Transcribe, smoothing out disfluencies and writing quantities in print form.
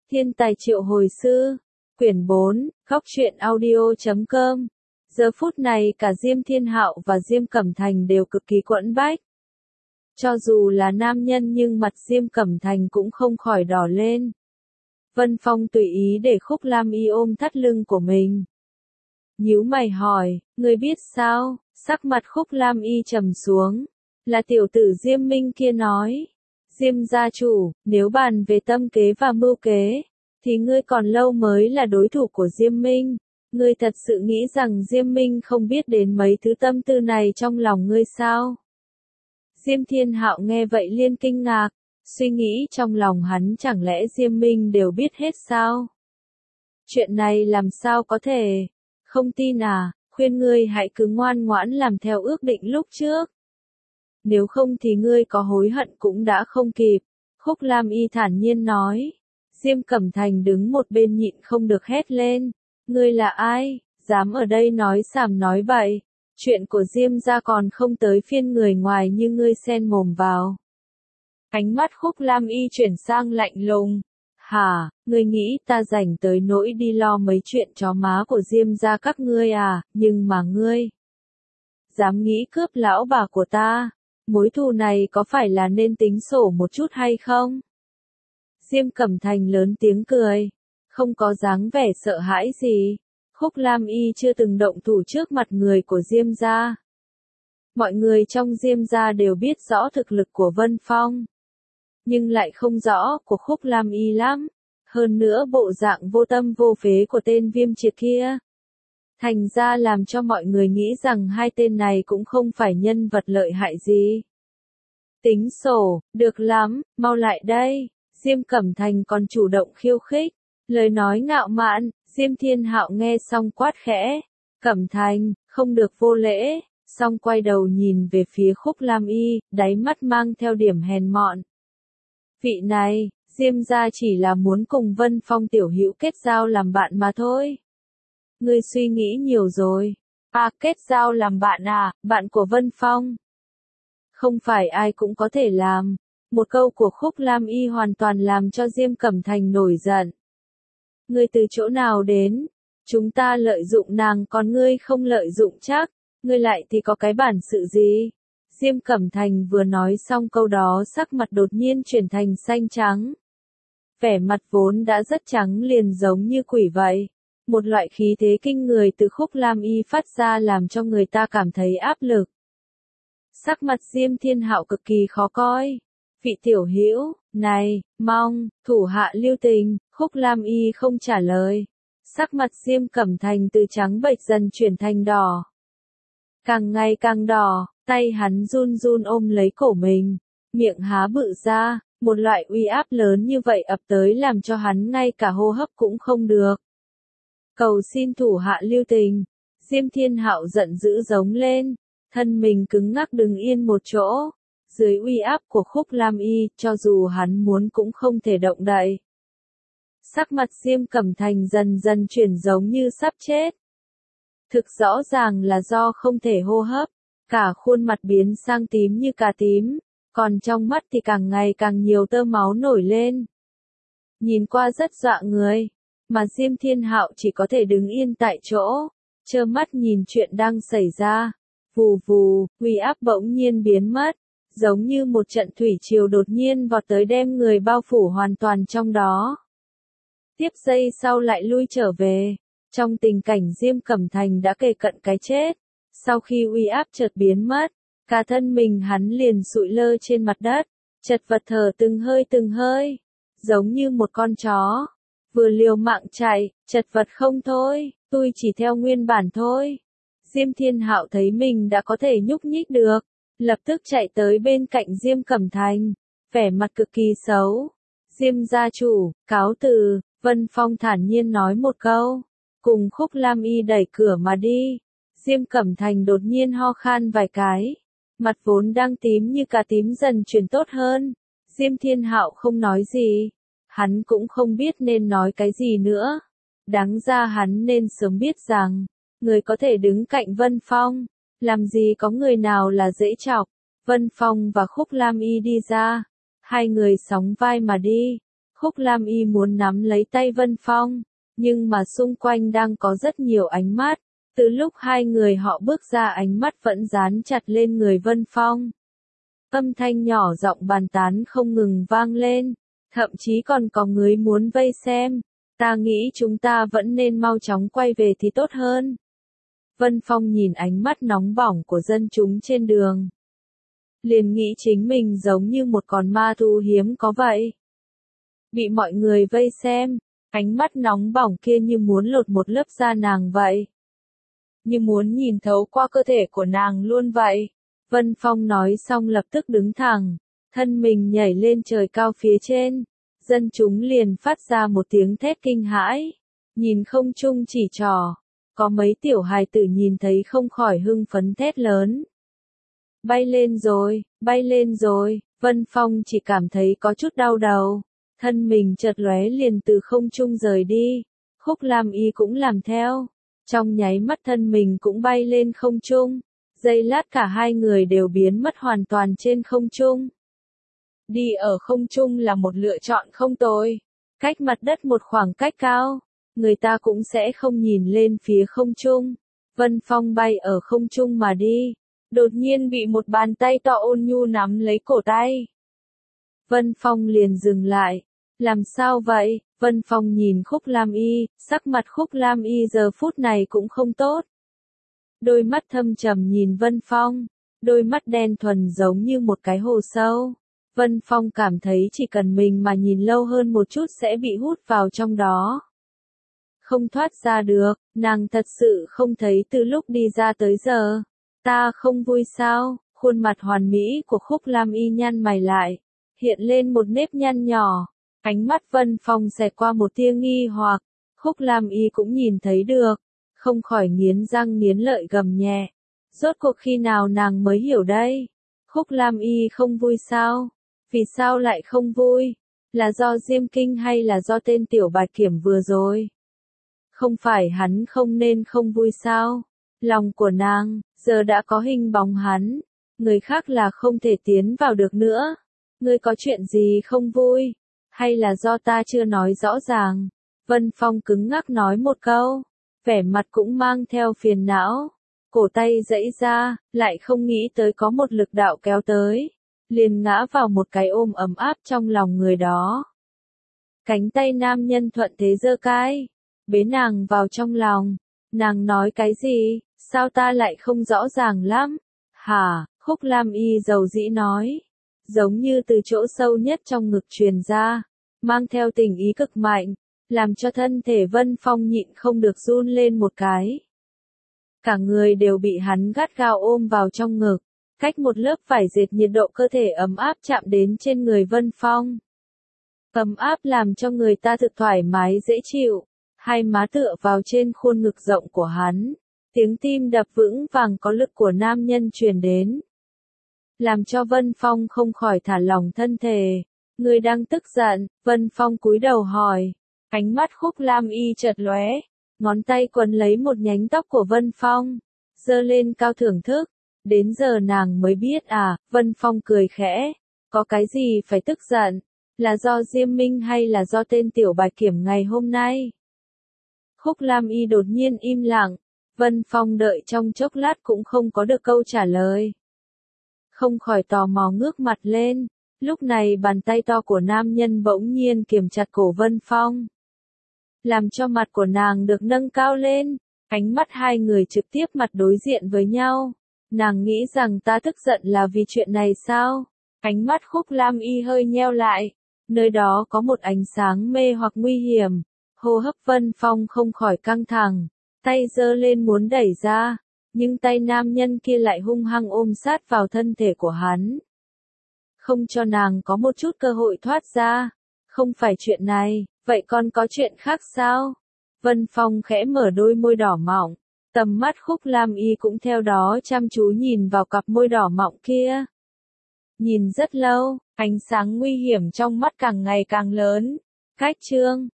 Thiên tài triệu hồi sư, quyển 4, góc truyện audio.com. Giờ phút này cả Diêm Thiên Hạo và Diêm Cẩm Thành đều cực kỳ quẫn bách. Cho dù là nam nhân nhưng mặt Diêm Cẩm Thành cũng không khỏi đỏ lên. Vân Phong tùy ý để Khúc Lam Y ôm thắt lưng của mình. Nhíu mày hỏi, ngươi biết sao? Sắc mặt Khúc Lam Y trầm xuống. Là tiểu tử Diêm Minh kia nói. Diêm gia chủ, nếu bàn về tâm kế và mưu kế, thì ngươi còn lâu mới là đối thủ của Diêm Minh. Ngươi thật sự nghĩ rằng Diêm Minh không biết đến mấy thứ tâm tư này trong lòng ngươi sao? Diêm Thiên Hạo nghe vậy liên kinh ngạc, suy nghĩ trong lòng hắn chẳng lẽ Diêm Minh đều biết hết sao? Chuyện này làm sao có thể? Không tin à, khuyên ngươi hãy cứ ngoan ngoãn làm theo ước định lúc trước. Nếu không thì ngươi có hối hận cũng đã không kịp, Khúc Lam Y thản nhiên nói. Diêm Cẩm Thành đứng một bên nhịn không được hét lên. Ngươi là ai, dám ở đây nói xàm nói bậy, chuyện của Diêm gia còn không tới phiên người ngoài như ngươi xen mồm vào. Ánh mắt Khúc Lam Y chuyển sang lạnh lùng. Hả, ngươi nghĩ ta rảnh tới nỗi đi lo mấy chuyện chó má của Diêm gia các ngươi à, nhưng mà ngươi dám nghĩ cướp lão bà của ta, mối thù này có phải là nên tính sổ một chút hay không? Diêm Cẩm Thành lớn tiếng cười, không có dáng vẻ sợ hãi gì. Khúc Lam Y chưa từng động thủ trước mặt người của Diêm gia. Mọi người trong Diêm gia đều biết rõ thực lực của Vân Phong, nhưng lại không rõ của Khúc Lam Y lắm. Hơn nữa bộ dạng vô tâm vô phế của tên Viêm Triệt kia, thành ra làm cho mọi người nghĩ rằng hai tên này cũng không phải nhân vật lợi hại gì. Tính sổ, được lắm, mau lại đây. Diêm Cẩm Thành còn chủ động khiêu khích, lời nói ngạo mạn. Diêm Thiên Hạo nghe xong quát khẽ, Cẩm Thành, không được vô lễ, xong quay đầu nhìn về phía Khúc Lam Y, đáy mắt mang theo điểm hèn mọn. Vị này, Diêm gia chỉ là muốn cùng Vân Phong tiểu hữu kết giao làm bạn mà thôi. Ngươi suy nghĩ nhiều rồi. À, kết giao làm bạn à, bạn của Vân Phong. Không phải ai cũng có thể làm. Một câu của Khúc Lam Y hoàn toàn làm cho Diêm Cẩm Thành nổi giận. Ngươi từ chỗ nào đến? Chúng ta lợi dụng nàng còn ngươi không lợi dụng chắc. Ngươi lại thì có cái bản sự gì? Diêm Cẩm Thành vừa nói xong câu đó sắc mặt đột nhiên chuyển thành xanh trắng. Vẻ mặt vốn đã rất trắng liền giống như quỷ vậy. Một loại khí thế kinh người từ Khúc Lam Y phát ra làm cho người ta cảm thấy áp lực. Sắc mặt Diêm Thiên Hạo cực kỳ khó coi. Vị tiểu hữu, này, mong, thủ hạ lưu tình. Khúc Lam Y không trả lời. Sắc mặt Diêm Cẩm Thành từ trắng bệch dần chuyển thành đỏ. Càng ngày càng đỏ, tay hắn run run ôm lấy cổ mình, miệng há bự ra, một loại uy áp lớn như vậy ập tới làm cho hắn ngay cả hô hấp cũng không được. Cầu xin thủ hạ lưu tình. Diêm Thiên Hạo giận dữ giống lên, thân mình cứng ngắc đứng yên một chỗ. Dưới uy áp của Khúc Lam Y, cho dù hắn muốn cũng không thể động đậy. Sắc mặt Diêm Cẩm Thành dần dần chuyển giống như sắp chết. Thực rõ ràng là do không thể hô hấp, cả khuôn mặt biến sang tím như cà tím, còn trong mắt thì càng ngày càng nhiều tơ máu nổi lên. Nhìn qua rất dọa người, mà Diêm Thiên Hạo chỉ có thể đứng yên tại chỗ, trơ mắt nhìn chuyện đang xảy ra. Vù vù, uy áp bỗng nhiên biến mất, giống như một trận thủy triều đột nhiên vọt tới đem người bao phủ hoàn toàn trong đó. Tiếp giây sau lại lui trở về, trong tình cảnh Diêm Cẩm Thành đã kề cận cái chết. Sau khi uy áp chợt biến mất, cả thân mình hắn liền sụi lơ trên mặt đất, chật vật thở từng hơi, giống như một con chó, vừa liều mạng chạy, chật vật không thôi, tôi chỉ theo nguyên bản thôi. Diêm Thiên Hạo thấy mình đã có thể nhúc nhích được, lập tức chạy tới bên cạnh Diêm Cẩm Thành, vẻ mặt cực kỳ xấu. Diêm gia chủ, cáo từ. Vân Phong thản nhiên nói một câu, cùng Khúc Lam Y đẩy cửa mà đi. Diêm Cẩm Thành đột nhiên ho khan vài cái, mặt vốn đang tím như cà tím dần chuyển tốt hơn. Diêm Thiên Hạo không nói gì, hắn cũng không biết nên nói cái gì nữa. Đáng ra hắn nên sớm biết rằng, người có thể đứng cạnh Vân Phong, làm gì có người nào là dễ chọc. Vân Phong và Khúc Lam Y đi ra, hai người sóng vai mà đi. Khúc Lam Y muốn nắm lấy tay Vân Phong, nhưng mà xung quanh đang có rất nhiều ánh mắt. Từ lúc hai người họ bước ra ánh mắt vẫn dán chặt lên người Vân Phong. Âm thanh nhỏ giọng bàn tán không ngừng vang lên, thậm chí còn có người muốn vây xem. Ta nghĩ chúng ta vẫn nên mau chóng quay về thì tốt hơn. Vân Phong nhìn ánh mắt nóng bỏng của dân chúng trên đường. Liền nghĩ chính mình giống như một con ma thú hiếm có vậy. Bị mọi người vây xem, ánh mắt nóng bỏng kia như muốn lột một lớp da nàng vậy. Như muốn nhìn thấu qua cơ thể của nàng luôn vậy. Vân Phong nói xong lập tức đứng thẳng, thân mình nhảy lên trời cao phía trên. Dân chúng liền phát ra một tiếng thét kinh hãi, nhìn không trung chỉ trỏ. Có mấy tiểu hài tử nhìn thấy không khỏi hưng phấn thét lớn. Bay lên rồi, Vân Phong chỉ cảm thấy có chút đau đầu. Thân mình chợt lóe liền từ không trung rời đi. Khúc Lam Y cũng làm theo. Trong nháy mắt thân mình cũng bay lên không trung. Giây lát cả hai người đều biến mất hoàn toàn trên không trung. Đi ở không trung là một lựa chọn không tồi. Cách mặt đất một khoảng cách cao, người ta cũng sẽ không nhìn lên phía không trung. Vân Phong bay ở không trung mà đi. Đột nhiên bị một bàn tay to ôn nhu nắm lấy cổ tay. Vân Phong liền dừng lại. Làm sao vậy? Vân Phong nhìn Khúc Lam Y, sắc mặt Khúc Lam Y giờ phút này cũng không tốt. Đôi mắt thâm trầm nhìn Vân Phong, đôi mắt đen thuần giống như một cái hồ sâu. Vân Phong cảm thấy chỉ cần mình mà nhìn lâu hơn một chút sẽ bị hút vào trong đó. Không thoát ra được, nàng thật sự không thấy từ lúc đi ra tới giờ. Ta không vui sao? Khuôn mặt hoàn mỹ của Khúc Lam Y nhăn mày lại, hiện lên một nếp nhăn nhỏ. Ánh mắt Vân Phong xẹt qua một tia nghi hoặc, Khúc Lam Y cũng nhìn thấy được, không khỏi nghiến răng nghiến lợi gầm nhẹ. Rốt cuộc khi nào nàng mới hiểu đây? Khúc Lam Y không vui sao? Vì sao lại không vui? Là do Diêm Kinh hay là do tên tiểu bạch kiểm vừa rồi? Không phải hắn không nên không vui sao? Lòng của nàng, giờ đã có hình bóng hắn, người khác là không thể tiến vào được nữa. Ngươi có chuyện gì không vui? Hay là do ta chưa nói rõ ràng? Vân Phong cứng ngắc nói một câu, vẻ mặt cũng mang theo phiền não. Cổ tay giãy ra, lại không nghĩ tới có một lực đạo kéo tới, liền ngã vào một cái ôm ấm áp trong lòng người đó. Cánh tay nam nhân thuận thế giơ cái, bế nàng vào trong lòng. Nàng nói cái gì? Sao ta lại không rõ ràng lắm? Hả? Khúc Lam Y dầu dĩ nói, giống như từ chỗ sâu nhất trong ngực truyền ra, mang theo tình ý cực mạnh, làm cho thân thể Vân Phong nhịn không được run lên một cái. Cả người đều bị hắn gắt gao ôm vào trong ngực, cách một lớp vải dệt nhiệt độ cơ thể ấm áp chạm đến trên người Vân Phong. Ấm áp làm cho người ta thực thoải mái dễ chịu, hai má tựa vào trên khuôn ngực rộng của hắn, tiếng tim đập vững vàng có lực của nam nhân truyền đến. Làm cho Vân Phong không khỏi thả lỏng thân thể. Người đang tức giận, Vân Phong cúi đầu hỏi. Ánh mắt Khúc Lam Y chợt lóe, ngón tay quấn lấy một nhánh tóc của Vân Phong, giơ lên cao thưởng thức. Đến giờ nàng mới biết à? Vân Phong cười khẽ. Có cái gì phải tức giận? Là do Diêm Minh hay là do tên tiểu bạch kiểm ngày hôm nay? Khúc Lam Y đột nhiên im lặng. Vân Phong đợi trong chốc lát cũng không có được câu trả lời. Không khỏi tò mò ngước mặt lên. Lúc này bàn tay to của nam nhân bỗng nhiên kiềm chặt cổ Vân Phong, làm cho mặt của nàng được nâng cao lên. Ánh mắt hai người trực tiếp mặt đối diện với nhau. Nàng nghĩ rằng ta tức giận là vì chuyện này sao? Ánh mắt Khúc Lam Y hơi nheo lại. Nơi đó có một ánh sáng mê hoặc nguy hiểm. Hô hấp Vân Phong không khỏi căng thẳng, tay giơ lên muốn đẩy ra, nhưng tay nam nhân kia lại hung hăng ôm sát vào thân thể của hắn, không cho nàng có một chút cơ hội thoát ra. Không phải chuyện này, vậy còn có chuyện khác sao? Vân Phong khẽ mở đôi môi đỏ mọng, tầm mắt Khúc Lam Y cũng theo đó chăm chú nhìn vào cặp môi đỏ mọng kia. Nhìn rất lâu, ánh sáng nguy hiểm trong mắt càng ngày càng lớn. Cách chương